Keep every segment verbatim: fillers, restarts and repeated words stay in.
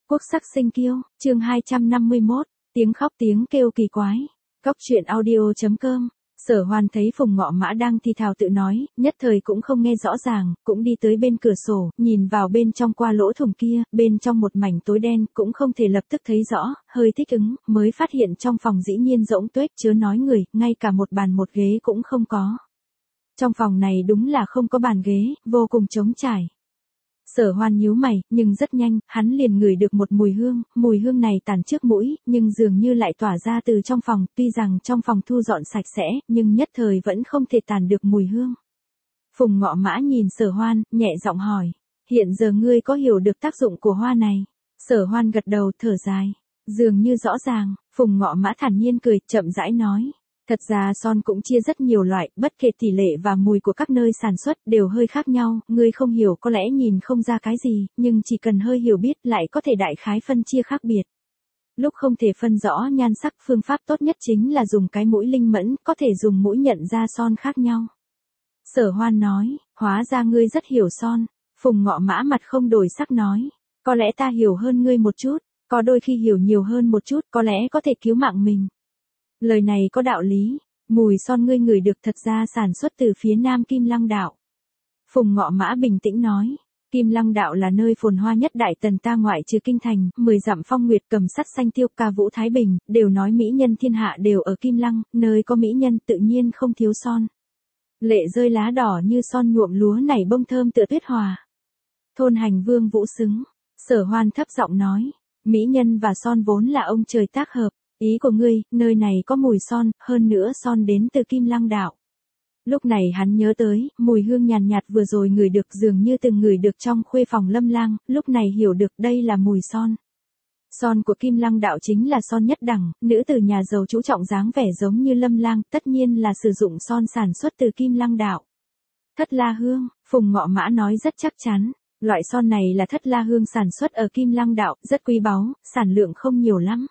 Quốc sắc sinh kiêu, chương hai trăm năm mươi mốt, tiếng khóc tiếng kêu kỳ quái. Góc truyện audio chấm com. Sở Hoan thấy Phùng Ngọ Mã đang thì thào tự nói, nhất thời cũng không nghe rõ ràng, cũng đi tới bên cửa sổ, nhìn vào bên trong qua lỗ thủng kia, bên trong một mảnh tối đen, cũng không thể lập tức thấy rõ, hơi thích ứng, mới phát hiện trong phòng dĩ nhiên rỗng tuếch chớ nói người, ngay cả một bàn một ghế cũng không có. Trong phòng này đúng là không có bàn ghế, vô cùng trống trải. Sở Hoan nhíu mày, nhưng rất nhanh, hắn liền ngửi được một mùi hương, mùi hương này tản trước mũi, nhưng dường như lại tỏa ra từ trong phòng, tuy rằng trong phòng thu dọn sạch sẽ, nhưng nhất thời vẫn không thể tản được mùi hương. Phùng Ngọ Mã nhìn Sở Hoan, nhẹ giọng hỏi, hiện giờ ngươi có hiểu được tác dụng của hoa này? Sở Hoan gật đầu thở dài, dường như rõ ràng. Phùng Ngọ Mã thản nhiên cười, chậm rãi nói. Thật ra son cũng chia rất nhiều loại, bất kể tỷ lệ và mùi của các nơi sản xuất đều hơi khác nhau, ngươi không hiểu có lẽ nhìn không ra cái gì, nhưng chỉ cần hơi hiểu biết lại có thể đại khái phân chia khác biệt. Lúc không thể phân rõ nhan sắc, phương pháp tốt nhất chính là dùng cái mũi linh mẫn, có thể dùng mũi nhận ra son khác nhau. Sở Hoan nói, hóa ra ngươi rất hiểu son. Phùng Ngọ Mã mặt không đổi sắc nói, có lẽ ta hiểu hơn ngươi một chút, có đôi khi hiểu nhiều hơn một chút, có lẽ có thể cứu mạng mình. Lời này có đạo lý, mùi son ngươi ngửi được thật ra sản xuất từ phía nam Kim Lăng Đạo. Phùng Ngọ Mã bình tĩnh nói, Kim Lăng Đạo là nơi phồn hoa nhất Đại Tần ta ngoại trừ kinh thành, mười dặm phong nguyệt cầm sắt xanh tiêu ca vũ Thái Bình, đều nói mỹ nhân thiên hạ đều ở Kim Lăng, nơi có mỹ nhân tự nhiên không thiếu son. Lệ rơi lá đỏ như son nhuộm lúa nảy bông thơm tựa tuyết hòa. Thôn hành vương vũ xứng, Sở Hoan thấp giọng nói, mỹ nhân và son vốn là ông trời tác hợp. Ý của ngươi, nơi này có mùi son, hơn nữa son đến từ Kim Lăng Đạo. Lúc này hắn nhớ tới, mùi hương nhàn nhạt, nhạt vừa rồi ngửi được dường như từng ngửi được trong khuê phòng Lâm Lang, lúc này hiểu được đây là mùi son. Son của Kim Lăng Đạo chính là son nhất đẳng, nữ từ nhà giàu chú trọng dáng vẻ giống như Lâm Lang, tất nhiên là sử dụng son sản xuất từ Kim Lăng Đạo. Thất La Hương, Phùng Ngọ Mã nói rất chắc chắn, loại son này là Thất La Hương sản xuất ở Kim Lăng Đạo, rất quý báu, sản lượng không nhiều lắm.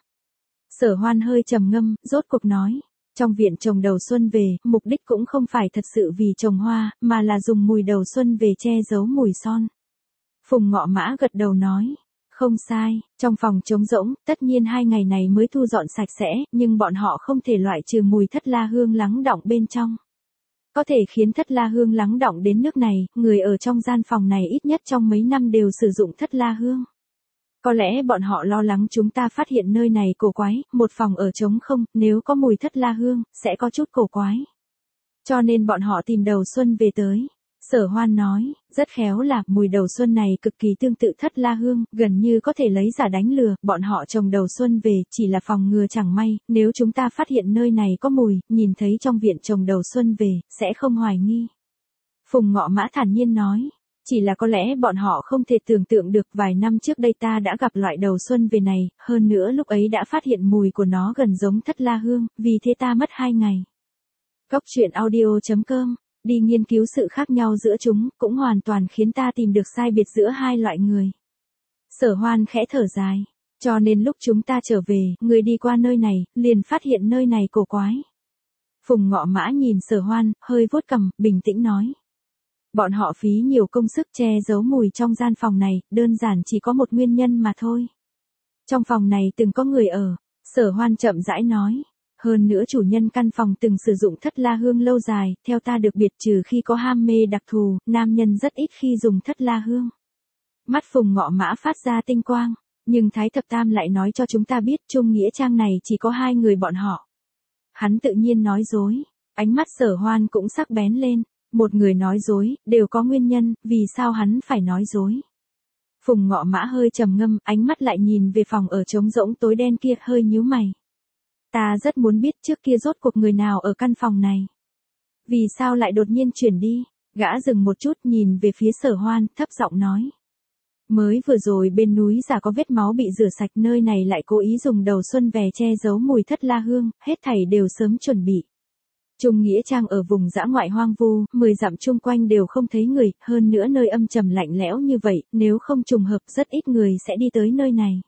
Sở Hoan hơi trầm ngâm, rốt cuộc nói, trong viện trồng đầu xuân về, mục đích cũng không phải thật sự vì trồng hoa, mà là dùng mùi đầu xuân về che giấu mùi son. Phùng Ngọ Mã gật đầu nói, không sai, trong phòng trống rỗng, tất nhiên hai ngày này mới thu dọn sạch sẽ, nhưng bọn họ không thể loại trừ mùi Thất La Hương lắng đọng bên trong. Có thể khiến Thất La Hương lắng đọng đến nước này, người ở trong gian phòng này ít nhất trong mấy năm đều sử dụng Thất La Hương. Có lẽ bọn họ lo lắng chúng ta phát hiện nơi này cổ quái, một phòng ở trống không, nếu có mùi Thất La Hương, sẽ có chút cổ quái. Cho nên bọn họ tìm đầu xuân về tới. Sở Hoan nói, rất khéo là, mùi đầu xuân này cực kỳ tương tự Thất La Hương, gần như có thể lấy giả đánh lừa, bọn họ trồng đầu xuân về, chỉ là phòng ngừa chẳng may, nếu chúng ta phát hiện nơi này có mùi, nhìn thấy trong viện trồng đầu xuân về, sẽ không hoài nghi. Phùng Ngọ Mã thản nhiên nói. Chỉ là có lẽ bọn họ không thể tưởng tượng được vài năm trước đây ta đã gặp loại đầu xuân về này, hơn nữa lúc ấy đã phát hiện mùi của nó gần giống Thất La Hương, vì thế ta mất hai ngày. Góc truyện audio chấm com, đi nghiên cứu sự khác nhau giữa chúng, cũng hoàn toàn khiến ta tìm được sai biệt giữa hai loại người. Sở Hoan khẽ thở dài, cho nên lúc chúng ta trở về, người đi qua nơi này, liền phát hiện nơi này cổ quái. Phùng Ngọ Mã nhìn Sở Hoan, hơi vuốt cằm, bình tĩnh nói. Bọn họ phí nhiều công sức che giấu mùi trong gian phòng này, đơn giản chỉ có một nguyên nhân mà thôi. Trong phòng này từng có người ở, Sở Hoan chậm rãi nói. Hơn nữa chủ nhân căn phòng từng sử dụng Thất La Hương lâu dài, theo ta được biệt trừ khi có ham mê đặc thù, nam nhân rất ít khi dùng Thất La Hương. Mắt Phùng Ngọ Mã phát ra tinh quang, nhưng Thái Thập Tam lại nói cho chúng ta biết Trung Nghĩa Trang này chỉ có hai người bọn họ. Hắn tự nhiên nói dối, ánh mắt Sở Hoan cũng sắc bén lên. Một người nói dối, đều có nguyên nhân, vì sao hắn phải nói dối. Phùng Ngọ Mã hơi trầm ngâm, ánh mắt lại nhìn về phòng ở trống rỗng tối đen kia, hơi nhíu mày. Ta rất muốn biết trước kia rốt cuộc người nào ở căn phòng này. Vì sao lại đột nhiên chuyển đi, gã dừng một chút nhìn về phía Sở Hoan, thấp giọng nói. Mới vừa rồi bên núi giả có vết máu bị rửa sạch, nơi này lại cố ý dùng đầu xuân về che giấu mùi Thất La Hương, hết thảy đều sớm chuẩn bị. Trung Nghĩa Trang ở vùng dã ngoại hoang vu, mười dặm chung quanh đều không thấy người, hơn nữa nơi âm trầm lạnh lẽo như vậy, nếu không trùng hợp rất ít người sẽ đi tới nơi này.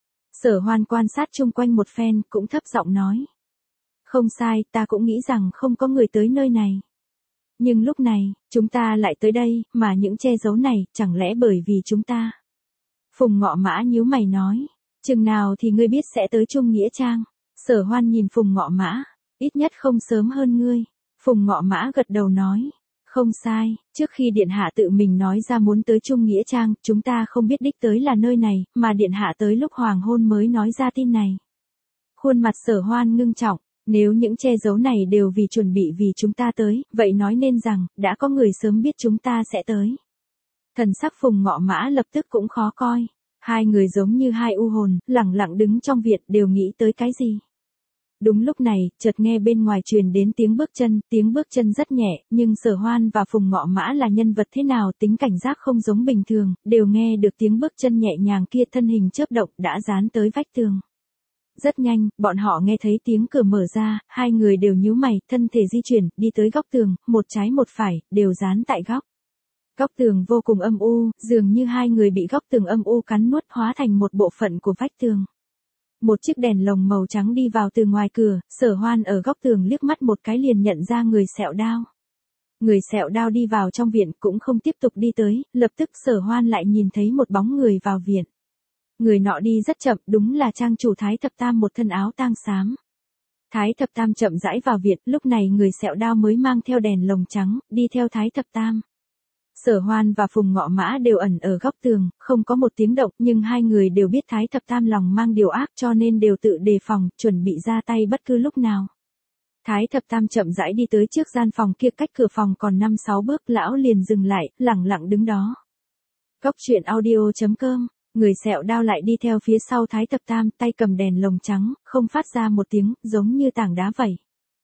Sở Hoan quan sát chung quanh một phen, cũng thấp giọng nói. Không sai, ta cũng nghĩ rằng không có người tới nơi này. Nhưng lúc này, chúng ta lại tới đây, mà những che giấu này, chẳng lẽ bởi vì chúng ta. Phùng Ngọ Mã nhíu mày nói. Chừng nào thì ngươi biết sẽ tới Trung Nghĩa Trang? Sở Hoan nhìn Phùng Ngọ Mã. Ít nhất không sớm hơn ngươi. Phùng Ngọ Mã gật đầu nói. Không sai, trước khi Điện Hạ tự mình nói ra muốn tới Trung Nghĩa Trang, chúng ta không biết đích tới là nơi này, mà Điện Hạ tới lúc hoàng hôn mới nói ra tin này. Khuôn mặt Sở Hoan ngưng trọng, nếu những che giấu này đều vì chuẩn bị vì chúng ta tới, vậy nói nên rằng, đã có người sớm biết chúng ta sẽ tới. Thần sắc Phùng Ngọ Mã lập tức cũng khó coi. Hai người giống như hai u hồn, lẳng lặng đứng trong viện đều nghĩ tới cái gì. Đúng lúc này, chợt nghe bên ngoài truyền đến tiếng bước chân, tiếng bước chân rất nhẹ, nhưng Sở Hoan và Phùng Ngọ Mã là nhân vật thế nào tính cảnh giác không giống bình thường, đều nghe được tiếng bước chân nhẹ nhàng kia thân hình chớp động đã dán tới vách tường. Rất nhanh, bọn họ nghe thấy tiếng cửa mở ra, hai người đều nhíu mày, thân thể di chuyển, đi tới góc tường, một trái một phải, đều dán tại góc. Góc tường vô cùng âm u, dường như hai người bị góc tường âm u cắn nuốt hóa thành một bộ phận của vách tường. Một chiếc đèn lồng màu trắng đi vào từ ngoài cửa, Sở Hoan ở góc tường liếc mắt một cái liền nhận ra người sẹo đao. Người sẹo đao đi vào trong viện cũng không tiếp tục đi tới, lập tức Sở Hoan lại nhìn thấy một bóng người vào viện. Người nọ đi rất chậm, đúng là trang chủ Thái Thập Tam một thân áo tang xám. Thái Thập Tam chậm rãi vào viện, lúc này người sẹo đao mới mang theo đèn lồng trắng, đi theo Thái Thập Tam. Sở Hoan và Phùng Ngọ Mã đều ẩn ở góc tường, không có một tiếng động, nhưng hai người đều biết Thái Thập Tam lòng mang điều ác cho nên đều tự đề phòng, chuẩn bị ra tay bất cứ lúc nào. Thái Thập Tam chậm rãi đi tới trước gian phòng kia, cách cửa phòng còn năm sáu bước, lão liền dừng lại, lẳng lặng đứng đó. Cốc truyện audio chấm com, người sẹo đao lại đi theo phía sau Thái Thập Tam, tay cầm đèn lồng trắng, không phát ra một tiếng, giống như tảng đá vậy.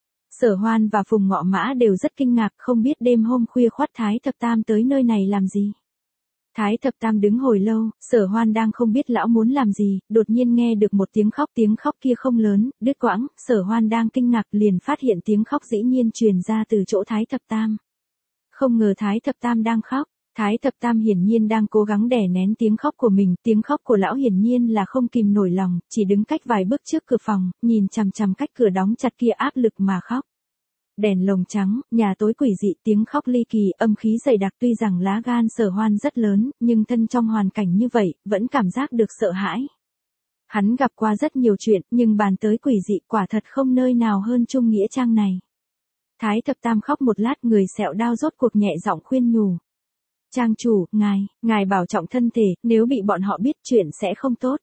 Sở Hoan và Phùng Ngọ Mã đều rất kinh ngạc, không biết đêm hôm khuya khoắt Thái Thập Tam tới nơi này làm gì. Thái Thập Tam đứng hồi lâu, Sở Hoan đang không biết lão muốn làm gì, đột nhiên nghe được một tiếng khóc, tiếng khóc kia không lớn, đứt quãng, Sở Hoan đang kinh ngạc liền phát hiện tiếng khóc dĩ nhiên truyền ra từ chỗ Thái Thập Tam. Không ngờ Thái Thập Tam đang khóc, Thái Thập Tam hiển nhiên đang cố gắng đè nén tiếng khóc của mình, tiếng khóc của lão hiển nhiên là không kìm nổi lòng, chỉ đứng cách vài bước trước cửa phòng, nhìn chằm chằm cách cửa đóng chặt kia áp lực mà khóc. Đèn lồng trắng, nhà tối quỷ dị, tiếng khóc ly kỳ, âm khí dày đặc, tuy rằng lá gan Sở Hoan rất lớn, nhưng thân trong hoàn cảnh như vậy, vẫn cảm giác được sợ hãi. Hắn gặp qua rất nhiều chuyện, nhưng bàn tới quỷ dị quả thật không nơi nào hơn Trung Nghĩa Trang này. Thái Thập Tam khóc một lát, người sẹo đao rốt cuộc nhẹ giọng khuyên nhủ. Trang chủ, ngài, ngài bảo trọng thân thể, nếu bị bọn họ biết chuyện sẽ không tốt.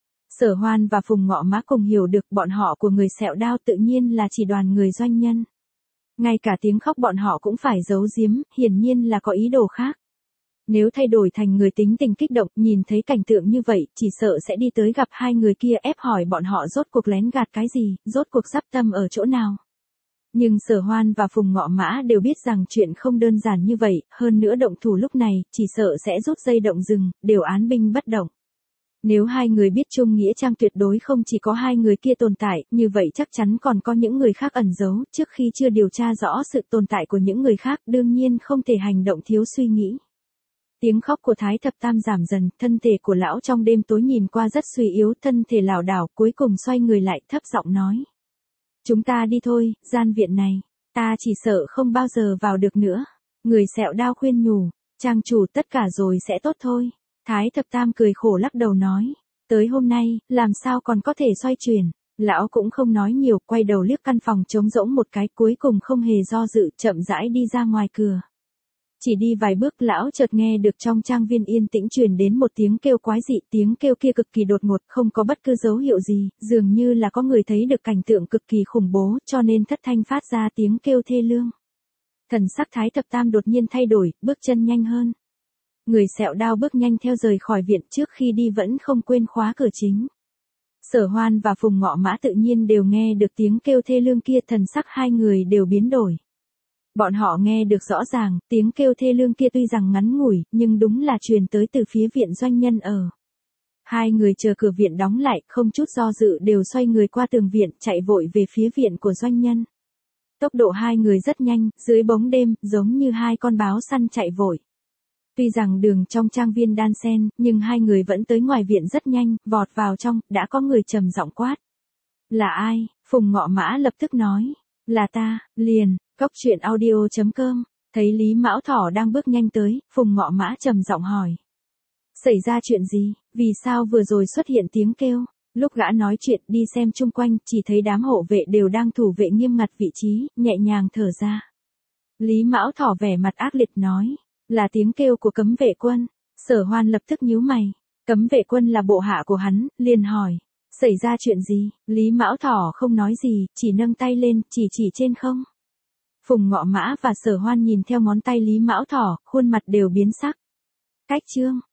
Sở Hoan và Phùng Ngọ Mã cùng hiểu được bọn họ của người sẹo đao tự nhiên là chỉ đoàn người doanh nhân. Ngay cả tiếng khóc bọn họ cũng phải giấu giếm, hiển nhiên là có ý đồ khác. Nếu thay đổi thành người tính tình kích động, nhìn thấy cảnh tượng như vậy, chỉ sợ sẽ đi tới gặp hai người kia ép hỏi bọn họ rốt cuộc lén gạt cái gì, rốt cuộc giáp tâm ở chỗ nào. Nhưng Sở Hoan và Phùng Ngọ Mã đều biết rằng chuyện không đơn giản như vậy, hơn nữa động thủ lúc này, chỉ sợ sẽ rút dây động rừng, đều án binh bất động. Nếu hai người biết Trung Nghĩa Trang tuyệt đối không chỉ có hai người kia tồn tại, như vậy chắc chắn còn có những người khác ẩn giấu, trước khi chưa điều tra rõ sự tồn tại của những người khác, đương nhiên không thể hành động thiếu suy nghĩ. Tiếng khóc của Thái Thập Tam giảm dần, thân thể của lão trong đêm tối nhìn qua rất suy yếu, thân thể lảo đảo, cuối cùng xoay người lại, thấp giọng nói. Chúng ta đi thôi, gian viện này, ta chỉ sợ không bao giờ vào được nữa. Người sẹo đao khuyên nhủ, trang chủ tất cả rồi sẽ tốt thôi. Thái Thập Tam cười khổ lắc đầu nói, tới hôm nay, làm sao còn có thể xoay chuyển. Lão cũng không nói nhiều, quay đầu liếc căn phòng trống rỗng một cái, cuối cùng không hề do dự, chậm rãi đi ra ngoài cửa. Chỉ đi vài bước, lão chợt nghe được trong trang viên yên tĩnh truyền đến một tiếng kêu quái dị, tiếng kêu kia cực kỳ đột ngột, không có bất cứ dấu hiệu gì, dường như là có người thấy được cảnh tượng cực kỳ khủng bố, cho nên thất thanh phát ra tiếng kêu thê lương. Thần sắc Thái Thập Tam đột nhiên thay đổi, bước chân nhanh hơn. Người sẹo đao bước nhanh theo rời khỏi viện, trước khi đi vẫn không quên khóa cửa chính. Sở Hoan và Phùng Ngọ Mã tự nhiên đều nghe được tiếng kêu thê lương kia, thần sắc hai người đều biến đổi. Bọn họ nghe được rõ ràng, tiếng kêu thê lương kia tuy rằng ngắn ngủi, nhưng đúng là truyền tới từ phía viện doanh nhân ở. Hai người chờ cửa viện đóng lại, không chút do dự đều xoay người qua tường viện, chạy vội về phía viện của doanh nhân. Tốc độ hai người rất nhanh, dưới bóng đêm, giống như hai con báo săn chạy vội. Tuy rằng đường trong trang viên đan xen, nhưng hai người vẫn tới ngoài viện rất nhanh, vọt vào trong, đã có người trầm giọng quát. Là ai? Phùng Ngọ Mã lập tức nói. Là ta, liền. Cốc truyện audio chấm com, thấy Lý Mão Thỏ đang bước nhanh tới, Phùng Ngọ Mã trầm giọng hỏi. Xảy ra chuyện gì? Vì sao vừa rồi xuất hiện tiếng kêu? Lúc gã nói chuyện đi xem chung quanh, chỉ thấy đám hộ vệ đều đang thủ vệ nghiêm ngặt vị trí, nhẹ nhàng thở ra. Lý Mão Thỏ vẻ mặt ác liệt nói, là tiếng kêu của cấm vệ quân. Sở Hoan lập tức nhíu mày, cấm vệ quân là bộ hạ của hắn, liền hỏi, xảy ra chuyện gì? Lý Mão Thỏ không nói gì, chỉ nâng tay lên, chỉ chỉ trên không. Phùng Ngọ Mã và Sở Hoan nhìn theo ngón tay Lý Mão Thỏ, khuôn mặt đều biến sắc. Cách chương